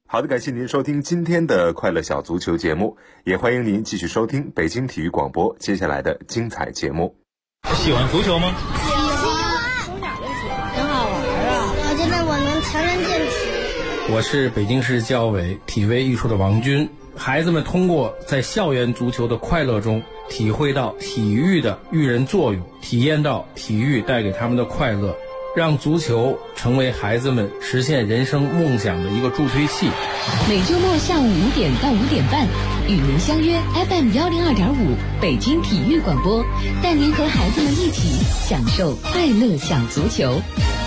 好的，感谢您收听今天的快乐小足球节目，也欢迎您继续收听北京体育广播接下来的精彩节目。 喜欢足球吗？ 喜欢， 很好玩啊！ 我觉得我能强身健体。 我是北京市教委体卫艺术的王军。孩子们通过在校园足球的快乐中，体会到体育的育人作用，体验到体育带给他们的快乐，让足球成为孩子们实现人生梦想的一个助推器。 每周末下午5点到5点半，与您相约 FM102.5北京体育广播，带您和孩子们一起享受快乐小足球。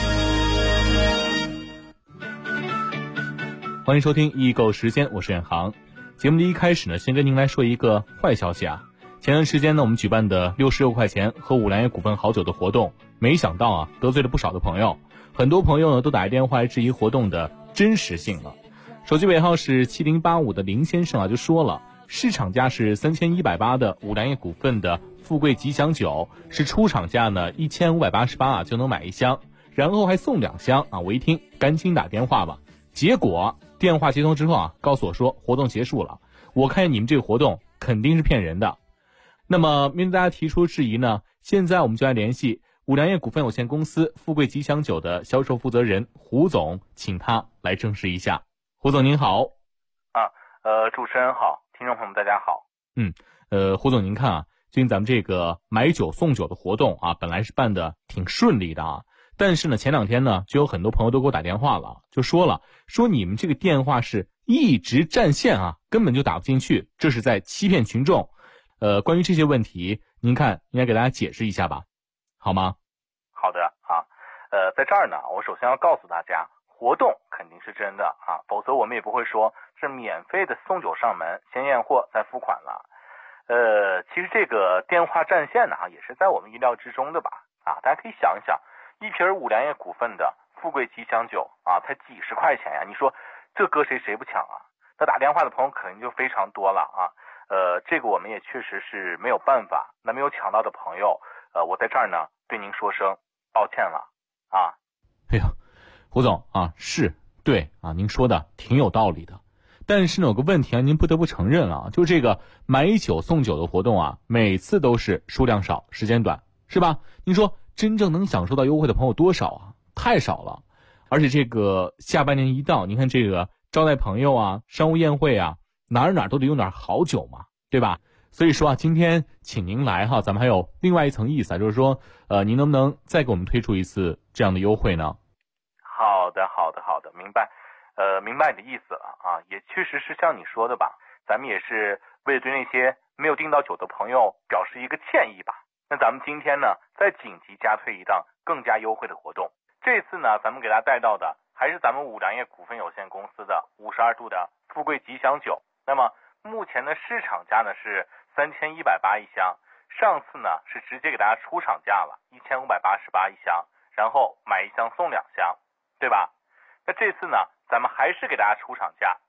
欢迎收听易购时间，我是远航。节目的一开始呢，先跟您来说一个坏消息啊。前段时间呢，我们举办的66块钱喝五粮液股份好酒的活动，没想到啊，得罪了不少的朋友。很多朋友呢都打来电话来质疑活动的真实性了。手机尾号是7085的林先生啊，就说了，市场价是3180的五粮液股份的富贵吉祥酒，是出厂价呢1588啊就能买一箱，然后还送2箱啊。我一听，赶紧打电话吧。结果电话接通之后啊，告诉我说活动结束了。我看见你们这个活动肯定是骗人的。那么面对大家提出质疑呢，现在我们就来联系五粮液股份有限公司富贵吉祥酒的销售负责人胡总，请他来证实一下。胡总您好。 主持人好，听众朋友们大家好。 胡总您看啊，最近咱们这个买酒送酒的活动啊，本来是办的挺顺利的啊，但是呢前2天呢就有很多朋友都给我打电话了，就说你们这个电话是一直占线啊，根本就打不进去，这是在欺骗群众。关于这些问题，您看应该给大家解释一下吧，好吗？ 好的啊，在这儿呢，我首先要告诉大家，活动肯定是真的啊，否则我们也不会说是免费的送酒上门，先验货再付款了。其实这个电话占线呢，也是在我们意料之中的吧？啊，大家可以想一想，一瓶五粮液股份的富贵吉祥酒啊，才几十块钱呀，你说这搁谁不抢啊？那打电话的朋友肯定就非常多了啊。这个我们也确实是没有办法。那没有抢到的朋友，我在这儿呢对您说声抱歉了啊。 哎呀，胡总啊，是对啊，您说的挺有道理的。但是呢，有个问题啊，您不得不承认啊，就这个买酒送酒的活动啊，每次都是数量少，时间短，是吧？您说真正能享受到优惠的朋友多少啊？太少了。而且这个下半年一到，您看这个招待朋友啊，商务宴会啊，哪儿都得用点好酒嘛，对吧？所以说啊，今天请您来哈，咱们还有另外一层意思啊，就是说您能不能再给我们推出一次这样的优惠呢？ 好的，明白。明白你的意思了啊，也确实是像你说的吧，咱们也是为了对那些没有订到酒的朋友表示一个歉意吧。那咱们今天呢，再紧急加推一档更加优惠的活动。这次呢，咱们给大家带到的还是咱们五粮液股份有限公司的52度的富贵吉祥酒。那么目前的市场价呢是3180一箱，上次呢是直接给大家出厂价了1588一箱，然后买1箱送2箱，对吧？那这次呢，咱们还是给大家出厂价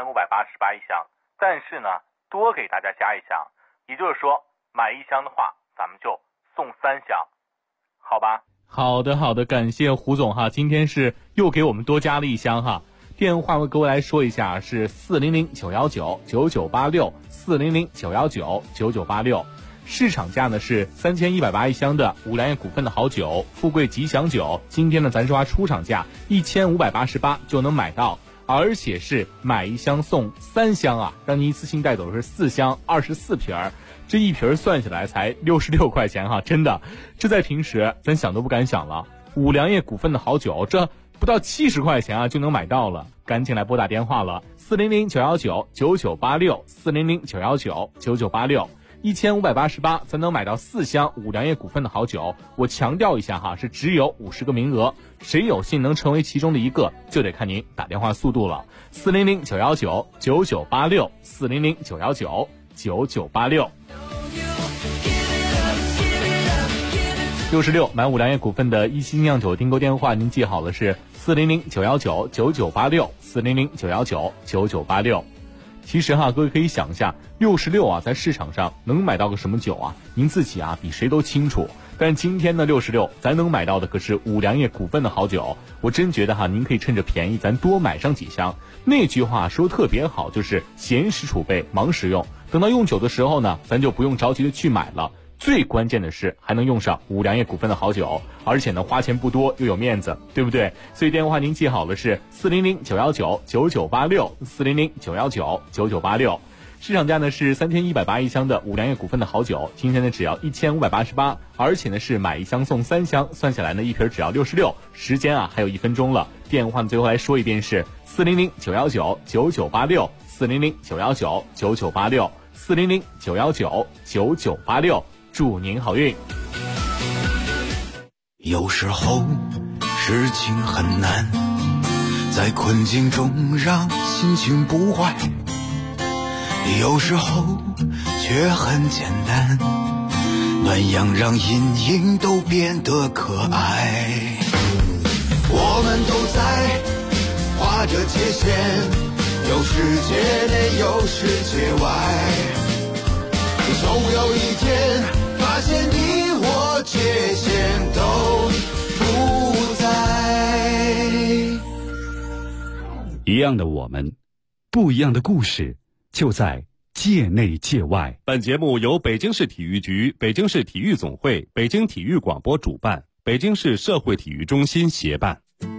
1588一箱，但是呢多给大家加1箱，也就是说买1箱的话，咱们就送3箱，好吧？ 好的，感谢胡总哈，今天是又给我们多加了1箱哈。电话各位来说一下，是400-919-9986，400-919-9986。市场价呢是3180一箱的五粮液股份的好酒富贵吉祥酒，今天呢咱说出厂价1588就能买到，而且是买1箱送3箱啊，让你一次性带走的是4箱24瓶，这一瓶算下来才66块钱哈，真的，这在平时咱想都不敢想了。五粮液股份的好酒，这不到70块钱啊就能买到了，赶紧来拨打电话了，400-919-9986，400-919-9986，1588才能买到4箱五粮液股份的好酒。我强调一下哈，是只有50个名额，谁有幸能成为其中的一个，就得看您打电话速度了。400-919-9986，400-919-9986。66买五粮液股份的一期酿酒订购电话，您记好了是400-919-9986，400-919-9986。其实哈，各位可以想一下，66啊，在市场上能买到个什么酒啊？您自己啊，比谁都清楚。 但今天呢66，咱能买到的可是五粮液股份的好酒。我真觉得哈，您可以趁着便宜，咱多买上几箱。那句话说特别好，就是闲时储备，忙时用。等到用酒的时候呢，咱就不用着急的去买了。最关键的是还能用上五粮液股份的好酒，而且呢花钱不多又有面子，对不对？所以电话您记好了是400-919-9986，400-919-9986。市场价呢是3180一箱的五粮液股份的好酒，今天呢只要1588，而且呢是买一箱送3箱，算下来呢一瓶只要66。时间啊还有1分钟了，电话呢最后来说一遍是400-919-9986，400-919-9986，400-919-9986。祝您好运。 有时候事情很难，在困境中让心情不坏，有时候却很简单，暖阳让阴影都变得可爱。我们都在画着界限，有世界内有世界外，总有一天发现你我界限都不在。 一样的我们，不一样的故事，就在界内界外。 本节目由北京市体育局、北京市体育总会、北京体育广播主办，北京市社会体育中心协办。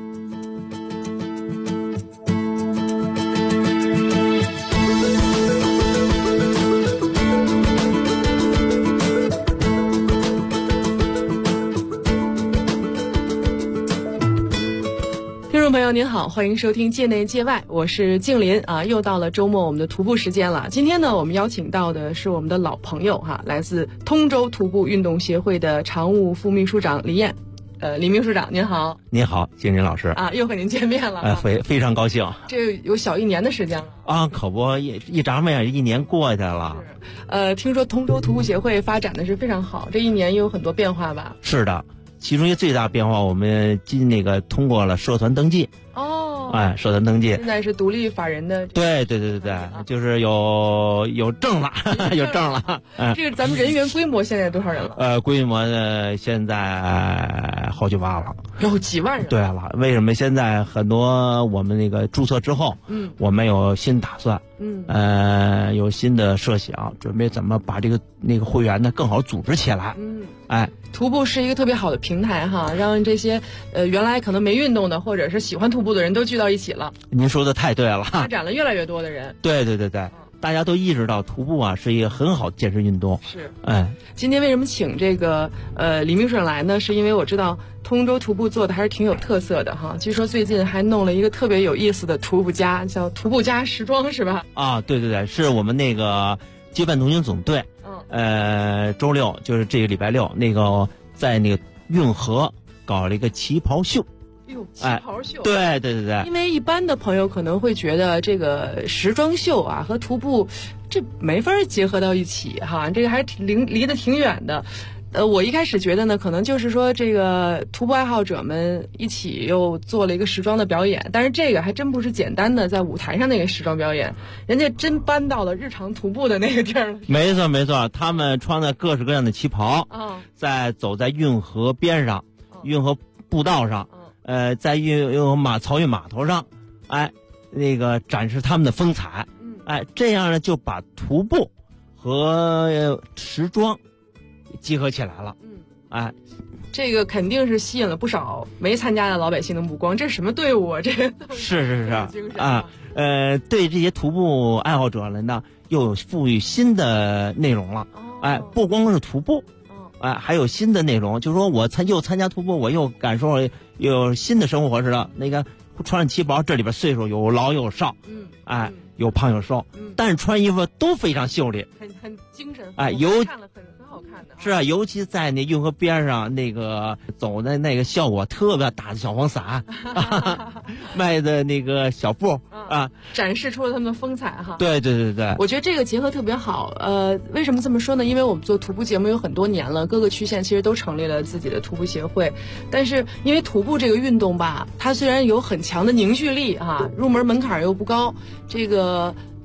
听众朋友您好，欢迎收听界内界外，我是静林啊。又到了周末我们的徒步时间了。今天呢，我们邀请到的是我们的老朋友哈，来自通州徒步运动协会的常务副秘书长李燕。李秘书长您好。 您好，静林老师啊，又和您见面了。 非常高兴。 这有小1年的时间了啊，可不，一眨眼1年过去了。 听说通州徒步协会发展的是非常好，这1年也有很多变化吧？ 是的。其中一个最大变化，我们通过了社团登记。社团登记现在是独立法人的。 对，就是有证了，有证了。 这个咱们人员规模现在多少人了？ 规模呢现在好几万了， 有几万人。 对了，为什么现在很多我们那个注册之后，我们有新打算，有新的设想，准备怎么把那个会员呢更好组织起来。 徒步是一个特别好的平台哈，让这些原来可能没运动的或者是喜欢徒步的人都聚到一起了。 您说的太对了， 发展了越来越多的人。 对，大家都意识到徒步啊是一个很好的健身运动。 是，今天为什么请这个李秘书长来呢？是因为我知道通州徒步做的还是挺有特色的哈。据说最近还弄了一个特别有意思的徒步家，叫徒步家时装，是吧？ 啊，对，是我们那个结伴同行总队。周六就是这个礼拜六，那个在那个运河搞了一个旗袍秀。 旗袍秀。 对。 因为一般的朋友可能会觉得这个时装秀啊和徒步这没法结合到一起哈，这个还离得挺远的。我一开始觉得呢，可能就是说这个徒步爱好者们一起又做了一个时装的表演，但是这个还真不是简单的在舞台上那个时装表演，人家真搬到了日常徒步的那个地儿了。 没错，他们穿着各式各样的旗袍，走在运河边上，运河步道上，在运河漕运码头上，那个展示他们的风采，这样呢就把徒步和时装集合起来了。 这个肯定是吸引了不少没参加的老百姓的目光。这是什么队伍啊？这个是啊，对这些徒步爱好者们呢，又有赋予新的内容了。不光是徒步，还有新的内容，就是说我又参加徒步，我又感受了有新的生活似的。那个穿上旗袍，这里边岁数有老有少，有胖有瘦，但是穿衣服都非常秀丽， 很精神。 看了很好看的。是啊，尤其在那运河边上那个走的那个效果特别，打的小黄伞，卖的那个小布展示出了他们的风采哈。 对。 我觉得这个结合特别好。为什么这么说呢？因为我们做徒步节目有很多年了，各个区县其实都成立了自己的徒步协会，但是因为徒步这个运动吧，它虽然有很强的凝聚力哈，入门门槛又不高，这个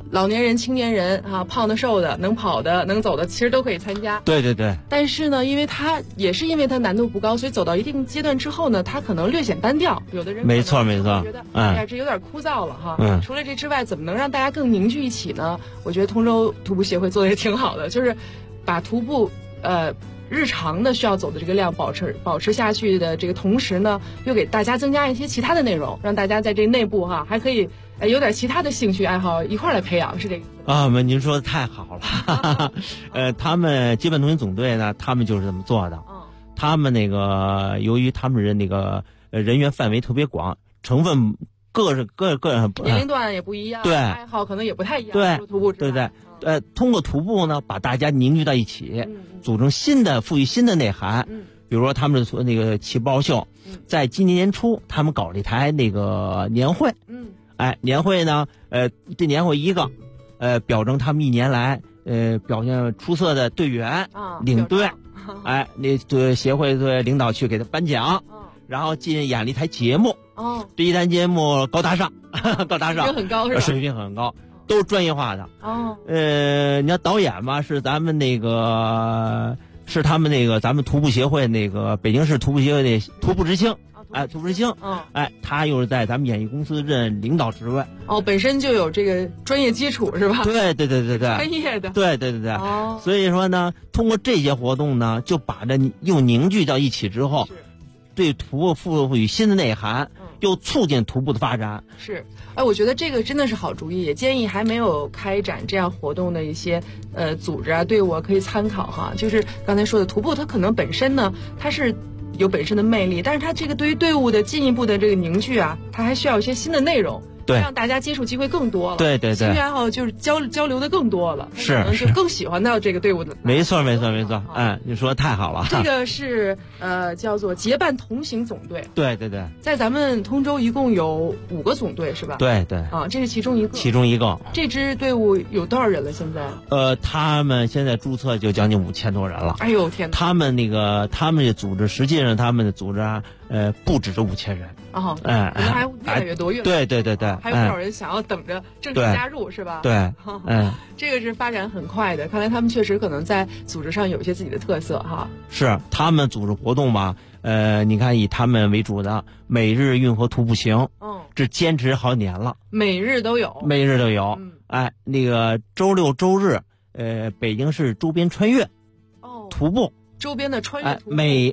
老年人、青年人啊，胖的、瘦的、能跑的、能走的，其实都可以参加。 对对对。 但是呢，因为它难度不高，所以走到一定阶段之后呢，它可能略显单调。有的人没错觉得哎呀，这有点枯燥了哈。除了这之外，怎么能让大家更凝聚一起呢？我觉得通州徒步协会做的也挺好的，就是把徒步日常的需要走的这个量保持下去的这个同时呢，又给大家增加一些其他的内容，让大家在这内部还可以有点其他的兴趣爱好一块来培养，是这个意思啊？您说的太好了。他们结伴同行总队呢，他们就是这么做的。他们那个由于他们人那个人员范围特别广，成分各年龄段也不一样， 对， 爱好可能也不太一样， 对， 徒步对。通过徒步呢，把大家凝聚到一起，组成赋予新的内涵。比如说他们那个旗袍秀，在今年年初他们搞了一台那个年会。年会呢，这年会一个，表彰他们一年来表现出色的队员、领队，那协会的领导去给他颁奖，然后演了一台节目。这一台节目高大上，水平很高是吧？ 水平很高。都是专业化的。你看导演嘛，是咱们那个，是他们那个咱们徒步协会那个北京市徒步协会的徒步之星。徒步之星。他又是在咱们演艺公司任领导职位。 本身就有这个专业基础是吧？ 对。 专业的。 对。所以说呢，通过这些活动呢，就把这又凝聚到一起之后，对徒步赋予新的内涵，又促进徒步的发展。 是。我觉得这个真的是好主意，也建议还没有开展这样活动的一些组织队伍可以参考哈。就是刚才说的徒步，它可能本身呢，它是有本身的魅力，但是它这个对于队伍的进一步的这个凝聚它还需要一些新的内容。 对， 让大家接触机会更多了。 对， 兴趣爱好就是交流的更多了， 是就更喜欢到这个队伍的。 没错。你说的太好了。 这个是叫做结伴同行总队。 对。 在咱们通州一共有5个总队是吧？ 对。 这是其中一个。这支队伍有多少人了？现在？ 他们现在注册就将近5000多人了。 哎呦天哪！ 他们的组织，实际上他们的组织不只是5000人。 可能还越来越多， 对。 还有不少人想要等着正式加入是吧？ 对。 这个是发展很快的，看来他们确实可能在组织上有一些自己的特色哈。 是他们组织活动嘛？你看以他们为主的每日运河徒步行，这坚持好几年了， 每日都有。 那个周六周日，北京市周边穿越徒步。 周边的穿越徒步， 每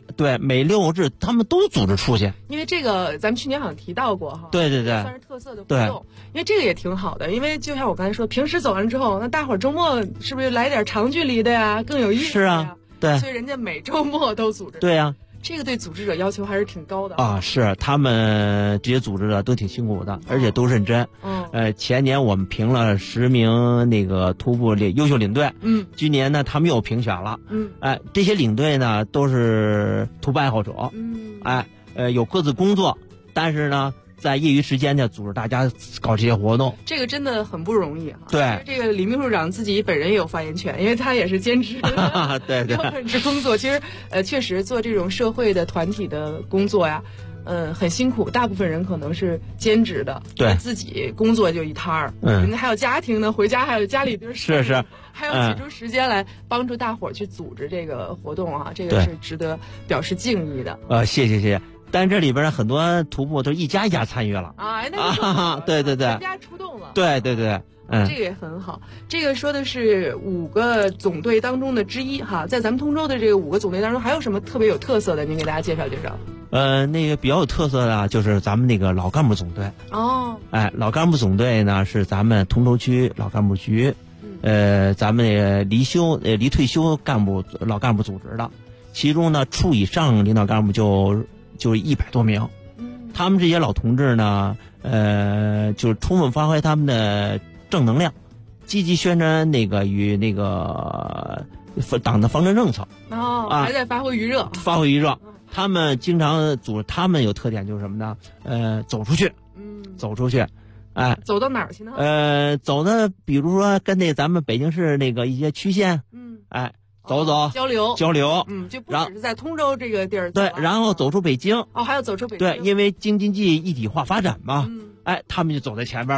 6日他们都组织出去， 因为这个咱们去年好像提到过哈。 对， 算是特色的活动。因为这个也挺好的，因为就像我刚才说，平时走完之后，那大伙儿周末是不是来点长距离的呀，更有意思？ 是啊，对。 所以人家每周末都组织。 对呀。 这个对组织者要求还是挺高的是他们这些组织者都挺辛苦的，而且都认真。前年我们评了10名那个徒步优秀领队，今年呢他们又评选了，这些领队呢都是徒步爱好者，有各自工作，但是呢在业余时间呢组织大家搞这些活动， 这个真的很不容易哈。 对， 这个李秘书长自己本人也有发言权，因为他也是兼职对， 本职工作。其实确实做这种社会的团体的工作呀，很辛苦，大部分人可能是兼职的， 对， 自己工作就一摊儿，人家还有家庭呢，回家还有家里边是， 还要挤出时间来帮助大伙儿去组织这个活动啊，这个是值得表示敬意的。 谢谢。但这里边很多徒步都一家一家参与了对， 全家出动了， 对， 这个也很好。这个说的是5个总队当中的之一哈，在咱们通州的这个5个总队当中，还有什么特别有特色的？您给大家介绍介绍。 那个比较有特色的就是咱们那个老干部总队老干部总队呢是咱们通州区老干部局，咱们那个离退休老干部组织的，其中呢处以上领导干部就100多名，他们这些老同志呢，就是充分发挥他们的正能量，积极宣传与党的方针政策还在发挥余热。 他们经常他们有特点就是什么呢？走出去， 走到哪儿去呢？ 走的比如说跟咱们北京市一些区县，走交流，就不只是在通州这个地儿。 对，然后走出北京。 还要走出北京。 对，因为京津冀一体化发展嘛，他们就走在前边了。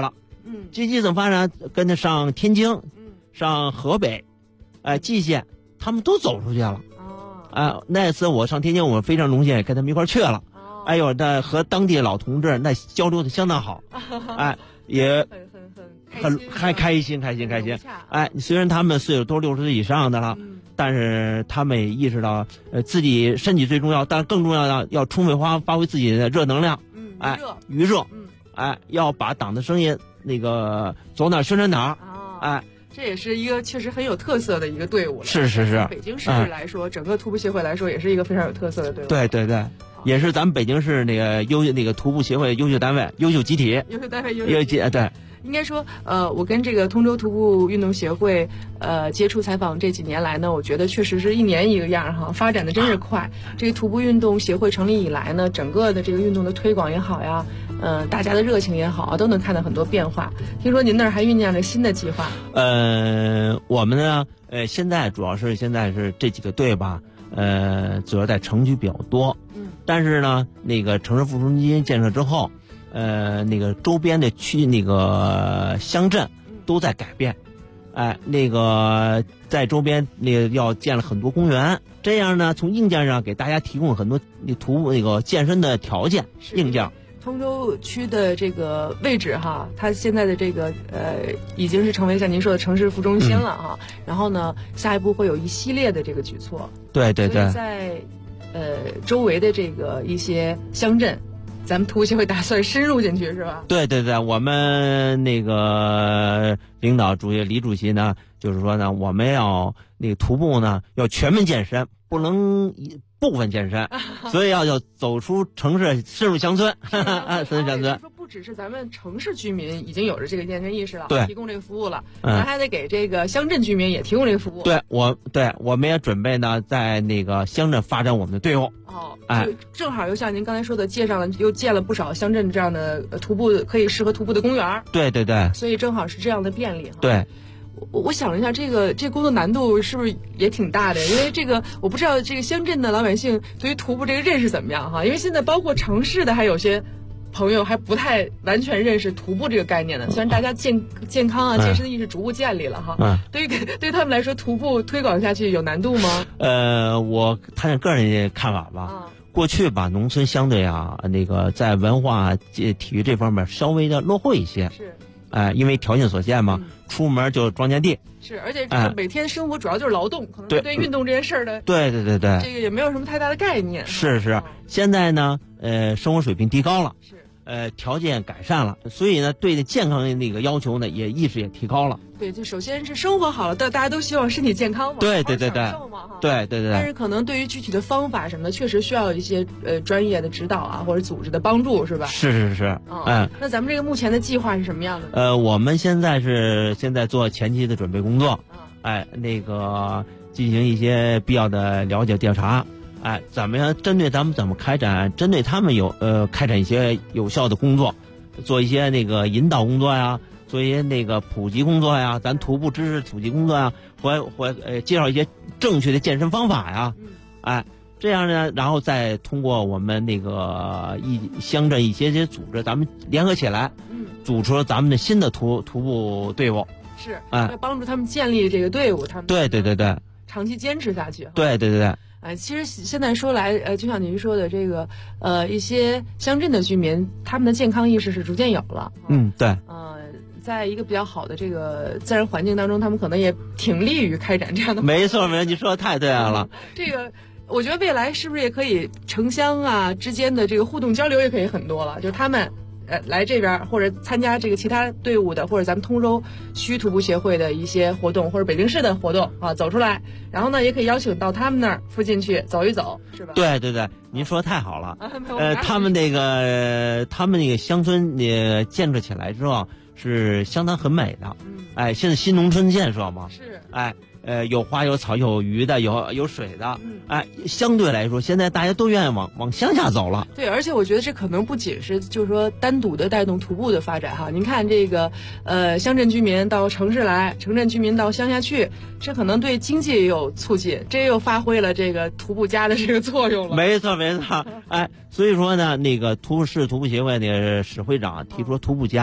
积极怎么发展？跟着上天津，上河北，蓟县，他们都走出去了。那次我上天津，我非常荣幸跟他们一块儿去了。哎呦，那和当地老同志那交流的相当好，也很开心。虽然他们岁数都60岁以上的了，但是他们也意识到，自己身体最重要，但是更重要的要充分发挥自己的热能量，余热，要把党的声音那个走哪宣传哪儿， 这也是一个确实很有特色的一个队伍了。 是。 北京市来说，整个徒步协会来说，也是一个非常有特色的队伍。 对。也是咱们北京市那个徒步协会优秀单位、优秀集体、 优秀单位、优秀集对。 应该说，我跟这个通州徒步运动协会接触采访这几年来呢，我觉得确实是一年一个样哈，发展的真是快。这个徒步运动协会成立以来呢，整个的这个运动的推广也好呀，大家的热情也好啊，都能看到很多变化。听说您那儿还酝酿着新的计划？ 我们呢，现在主要是这几个队吧，主要在城区比较多。但是呢，那个城市复苏基金建设之后，那个周边的区那个乡镇都在改变，那个在周边那个要建了很多公园，这样呢，从硬件上给大家提供很多徒步那个健身的条件硬件。 通州区的这个位置哈，它现在的这个已经是成为像您说的城市副中心了哈。然后呢，下一步会有一系列的这个举措。 对。 所以在周围的这个一些乡镇，咱们徒步协会打算深入进去是吧？ 对，我们那个领导主席李主席呢，就是说呢，我们要那个徒步呢要全面健身，不能部分健身，所以要走出城市，深入乡村，深入乡村。 说不只是咱们城市居民已经有着这个健身意识了， 对， 提供这个服务了，咱还得给这个乡镇居民也提供这个服务。 对，我们也准备呢，在那个乡镇发展我们的队伍。 正好又像您刚才说的，又建了不少乡镇这样的徒步适合徒步的公园。 对， 所以正好是这样的便利。 对。 我想了一下，这工作难度是不是也挺大的？因为这个我不知道这个乡镇的老百姓对于徒步这个认识怎么样哈？因为现在包括城市的还有些朋友还不太完全认识徒步这个概念呢。虽然大家健康啊、健身意识逐步建立了哈，对于他们来说，徒步推广下去有难度吗？ 我谈个人的看法吧。过去吧，农村相对那个在文化体育这方面稍微的落后一些。 是。 因为条件所限嘛，出门就庄稼地。 是，而且这个每天生活主要就是劳动，可能对运动这件事儿的， 对，这个也没有什么太大的概念。 是，现在呢，生活水平提高了，条件改善了，所以呢，对健康的那个要求呢，意识也提高了。 对，就首先是生活好了，大家都希望身体健康嘛， 对， 但是可能对于具体的方法什么的，确实需要一些专业的指导啊，或者组织的帮助，是吧？ 是。 那咱们这个目前的计划是什么样的？ 我们现在做前期的准备工作，那个进行一些必要的了解调查，怎么样针对他们怎么开展，针对他们开展一些有效的工作，做一些那个引导工作呀。做一些那个普及工作呀，咱徒步知识普及工作呀，或介绍一些正确的健身方法呀，这样呢，然后再通过我们那个乡镇一些组织，咱们联合起来，组出了咱们的新的徒步队伍。 是，要帮助他们建立这个队伍，他们对， 长期坚持下去。 对。 其实现在说来，就像您说的这个，一些乡镇的居民，他们的健康意识是逐渐有了。 对。 在一个比较好的这个自然环境当中，他们可能也挺利于开展这样的。 没错，你说的太对了。 这个，我觉得未来是不是也可以城乡啊之间的这个互动交流也可以很多了？就是他们来这边或者参加这个其他队伍的，或者咱们通州区徒步协会的一些活动，或者北京市的活动走出来，然后呢也可以邀请到他们那儿附近去走一走，是吧？ 对，您说的太好了。他们那个乡村建设起来之后。是相当很美的，现在新农村建设嘛， 是， 有花有草有鱼的，有水的，相对来说，现在大家都愿意往乡下走了。 对，而且我觉得这可能不仅是就是说单独的带动徒步的发展哈，您看这个乡镇居民到城市来，城镇居民到乡下去，这可能对经济也有促进，这又发挥了这个徒步家的这个作用了。 没错，所以说呢，那个市徒步协会的史会长提出徒步家。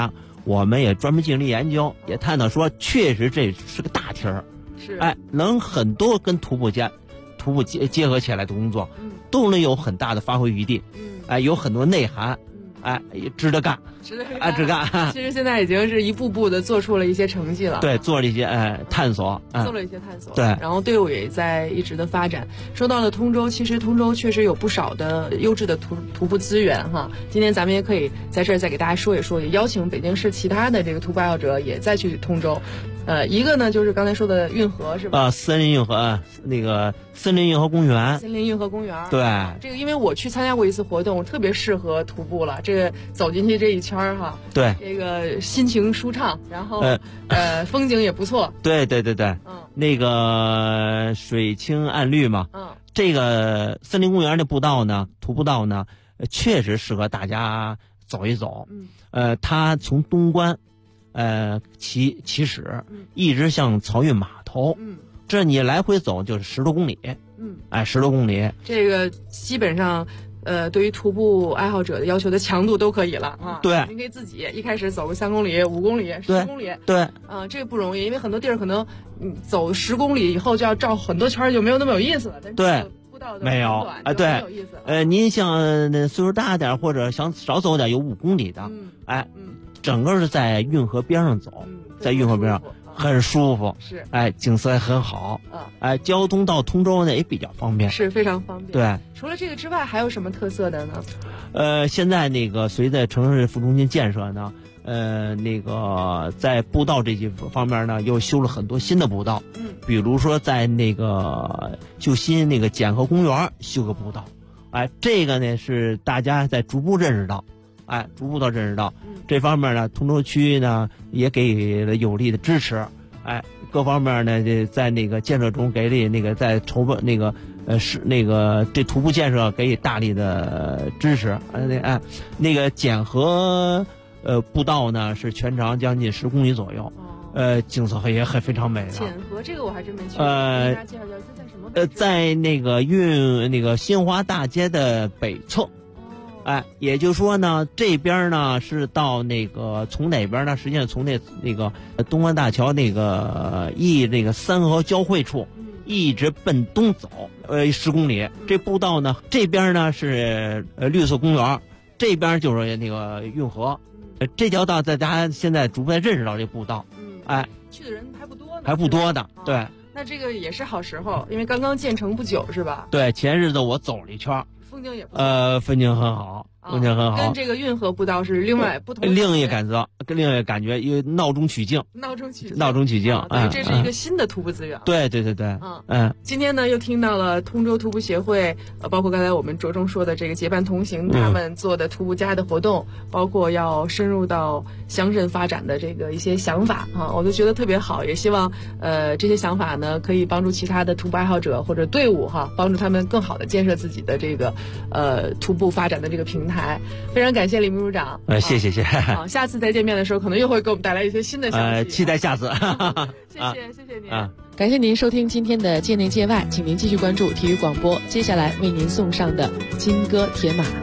我们也专门进行了研究，也探讨说，确实这是个大题儿， 是， 能很多跟徒步结合起来的工作，都能有很大的发挥余地，有很多内涵，也值得干。值得干。 其实现在已经是一步步的做出了一些成绩了。 对，做了一些探索， 做了一些探索。 对， 然后队伍也在一直的发展。说到了通州，其实通州确实有不少的优质的徒步资源哈。今天咱们也可以在这儿再给大家说一说，也邀请北京市其他的这个徒步爱好者也再去通州。一个呢就是刚才说的运河是吧？ 森林运河，那个森林运河公园。 森林运河公园。 对， 这个因为我去参加过一次活动，特别适合徒步了。这个走进去这一圈哈， 对， 这个心情舒畅，然后风景也不错。 对，那个水清岸绿嘛。这个森林公园的步道呢，徒步道呢，确实适合大家走一走。它从东关。起始，一直向漕运码头，这你来回走就是10多公里，10多公里， 这个基本上对于徒步爱好者的要求的强度都可以了啊。 对， 您可以自己一开始走个3公里、5公里、10公里， 对， 这个不容易，因为很多地儿可能走10公里以后就要绕很多圈，就没有那么有意思了。 对， 没有对，您像岁数大点或者想少走点，有5公里的，整个是在运河边上走，在运河边上很舒服， 是， 景色也很好，交通到通州呢也比较方便， 是非常方便。 对， 除了这个之外，还有什么特色的呢？ 现在那个随着城市副中心建设呢，那个在步道这些方面呢，又修了很多新的步道，比如说在那个就新那个简河公园修个步道，这个呢是大家在逐步认识到。这方面呢，通州区呢也给了有力的支持，各方面呢在那个建设中给力，那个在筹备那个这徒步建设给予大力的支持，那个简河步道呢是全长将近10公里左右，景色也非常美的。 简河这个我还真没去过，给大家介绍一下在什么？ 在那个新华大街的北侧。也就是说呢，这边呢是到那个从哪边呢？实际上从那个东关大桥那个那个3河交汇处，一直奔东走，10公里。这步道呢，这边呢是绿色公园，这边就是那个运河。这条道大家现在逐渐认识到这步道， 去的人还不多的，对。 那这个也是好时候，因为刚刚建成不久，是吧？ 对，前日子我走了一圈。 风景也不错， 风景很好， 跟这个运河步道是另外不同， 另一个感觉，有闹中取静， 对，这是一个新的徒步资源。 对， 今天呢又听到了通州徒步协会，包括刚才我们着重说的这个结伴同行，他们做的徒步家的活动，包括要深入到乡镇发展的这个一些想法我都觉得特别好，也希望这些想法呢可以帮助其他的徒步爱好者或者队伍帮助他们更好的建设自己的这个徒步发展的这个平台。非常感谢李秘书长， 谢谢。 好，下次再见面的时候，可能又会给我们带来一些新的消息。 期待下次。 谢谢您。感谢您收听今天的界内界外，请您继续关注体育广播，接下来为您送上的金戈铁马。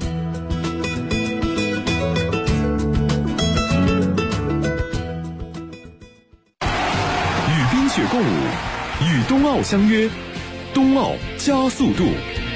与冰雪共舞，与冬奥相约，冬奥加速度。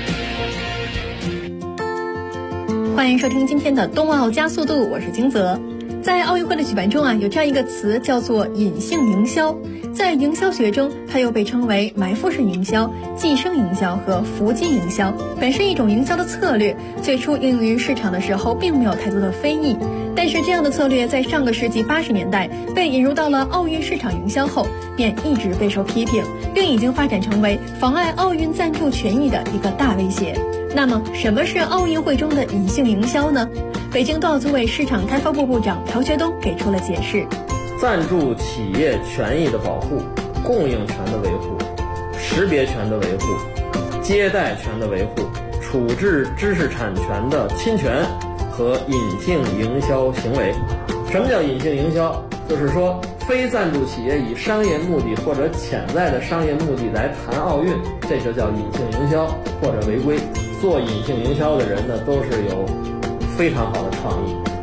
欢迎收听今天的冬奥加速度，我是金泽。在奥运会的举办中有这样一个词叫做隐性营销。在营销学中，它又被称为埋伏式营销、寄生营销和伏击营销，本是一种营销的策略。最初应用于市场的时候，并没有太多的非议。但是这样的策略在上个世纪80年代被引入到了奥运市场营销后，便一直备受批评，并已经发展成为妨碍奥运赞助权益的一个大威胁。那么，什么是奥运会中的隐性营销呢？北京冬奥组委市场开发部部长朴学东给出了解释。 赞助企业权益的保护、供应权的维护、识别权的维护、接待权的维护、处置知识产权的侵权和隐性营销行为。什么叫隐性营销？就是说非赞助企业以商业目的或者潜在的商业目的来谈奥运，这就叫隐性营销或者违规。做隐性营销的人呢，都是有非常好的创意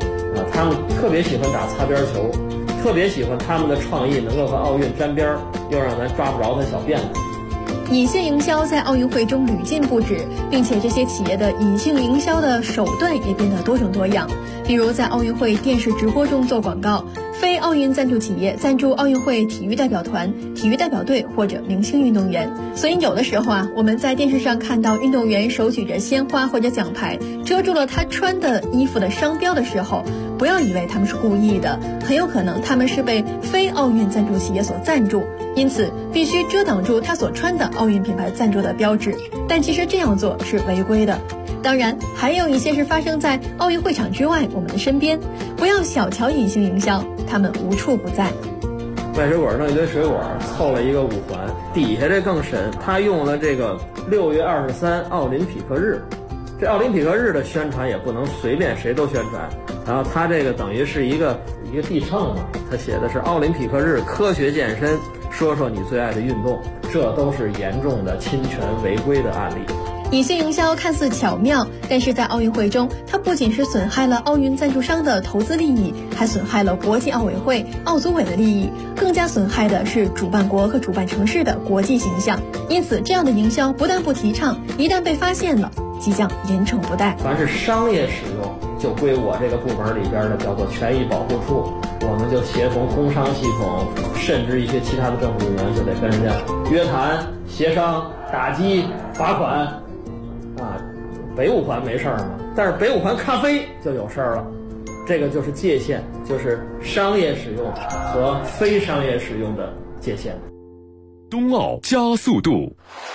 他们特别喜欢打擦边球，特别喜欢他们的创意能够和奥运沾边，又让咱抓不着他小辫子。 隐性营销在奥运会中屡禁不止，并且这些企业的隐性营销的手段也变得多种多样。比如在奥运会电视直播中做广告，非奥运赞助企业赞助奥运会体育代表团、体育代表队或者明星运动员。所以有的时候我们在电视上看到运动员手举着鲜花或者奖牌，遮住了他穿的衣服的商标的时候，不要以为他们是故意的，很有可能他们是被非奥运赞助企业所赞助，因此必须遮挡住他所穿的奥运品牌赞助的标志。但其实这样做是违规的。当然还有一些是发生在奥运会场之外我们的身边，不要小瞧隐性营销，他们无处不在。 卖水果弄一堆水果，凑了一个5环，底下这更神，他用了这个6月23奥林匹克日。这奥林匹克日的宣传也不能随便谁都宣传，然后他这个等于是一个地秤嘛，他写的是奥林匹克日科学健身，说说你最爱的运动，这都是严重的侵权违规的案例。 隐性营销看似巧妙，但是在奥运会中，它不仅是损害了奥运赞助商的投资利益，还损害了国际奥委会、奥组委的利益，更加损害的是主办国和主办城市的国际形象。因此，这样的营销不但不提倡，一旦被发现了，即将严惩不贷。 凡是商业使用，就归我这个部门里边的叫做权益保护处，我们就协同工商系统，甚至一些其他的政府部门，就得跟人家约谈、协商、打击、罚款。北5环没事儿嘛，但是北5环咖啡就有事儿了，这个就是界限，就是商业使用和非商业使用的界限。 冬奥加速度。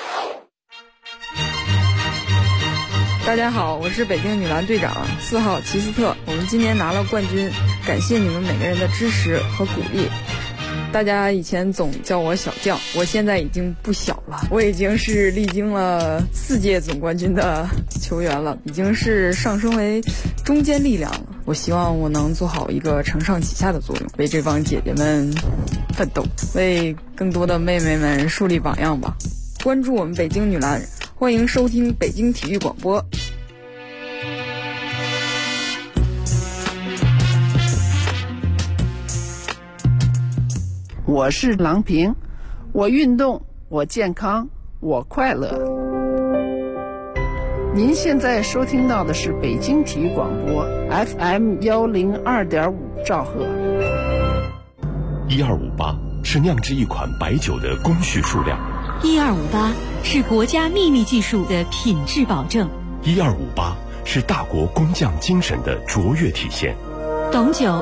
大家好，我是北京女篮队长4号齐斯特，我们今年拿了冠军，感谢你们每个人的支持和鼓励。大家以前总叫我小将，我现在已经不小了，我已经是历经了4届总冠军的球员了，已经是上升为中坚力量了。我希望我能做好一个承上启下的作用，为这帮姐姐们奋斗，为更多的妹妹们树立榜样吧。关注我们北京女篮，欢迎收听北京体育广播。 我是郎平，我运动，我健康，我快乐。您现在收听到的是北京体育广播 FM102.5兆赫。 1258是酿制一款白酒的工序数量 ，1258是国家秘密技术的品质保证 ，1258是大国工匠精神的卓越体现。 董酒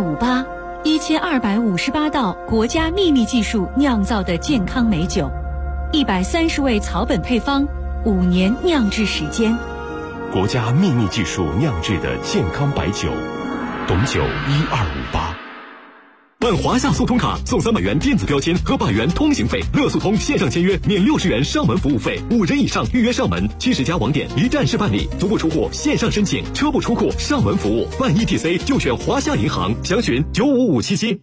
1258，1258道国家秘密技术酿造的健康美酒，130味草本配方，5年酿制时间。 国家秘密技术酿制的健康白酒，董酒1258。办华夏速通卡送300元电子标签和100元通行费，乐速通线上签约免60元上门服务费，5人以上预约上门，70家网点一站式办理，足不出户线上申请，车不出库上门服务，办 ETC 就选华夏银行，详询95577。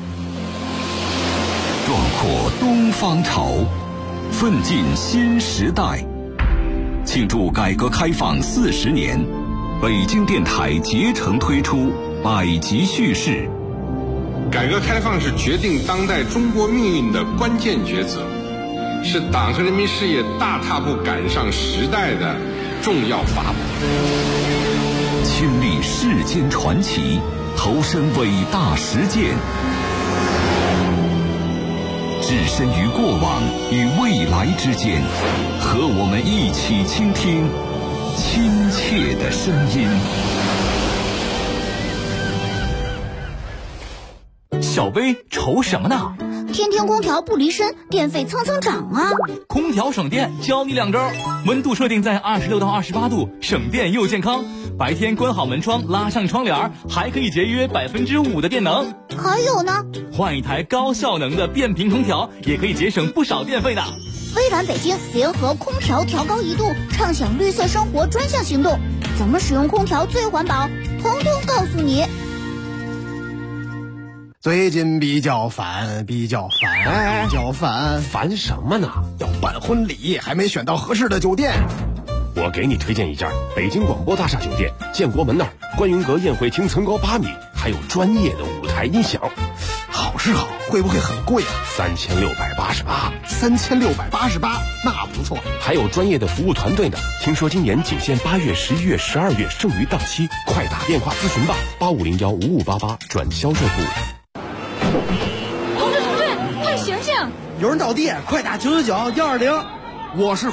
壮阔东方潮，奋进新时代。庆祝改革开放40年，北京电台竭诚推出百集叙事。 改革开放是决定当代中国命运的关键抉择，是党和人民事业大踏步赶上时代的重要法宝。 亲历世间传奇，投身伟大实践，置身于过往与未来之间，和我们一起倾听亲切的声音。 小薇愁什么呢？ 天天空调不离身，电费蹭蹭涨啊！ 空调省电，教你2招：温度设定在26到28度，省电又健康。白天关好门窗，拉上窗帘，还可以节约5%的电能。 还有呢， 换一台高效能的变频空调，也可以节省不少电费的。 微软北京联合空调调高1度，畅享绿色生活专项行动，怎么使用空调最环保，统统告诉你。 最近比较烦， 烦什么呢？ 要办婚礼，还没选到合适的酒店。 我给你推荐一家北京广播大厦酒店，建国门那儿观云阁宴会厅层高8米，还有专业的舞台音响。 好是好，会不会很贵啊 ？3688， 那不错。 还有专业的服务团队呢。听说今年仅限8月、11月、12月，剩余档期，快打电话咨询吧，85015588转销售部。 同志，快醒醒！ 有人倒地，快打999-120。我是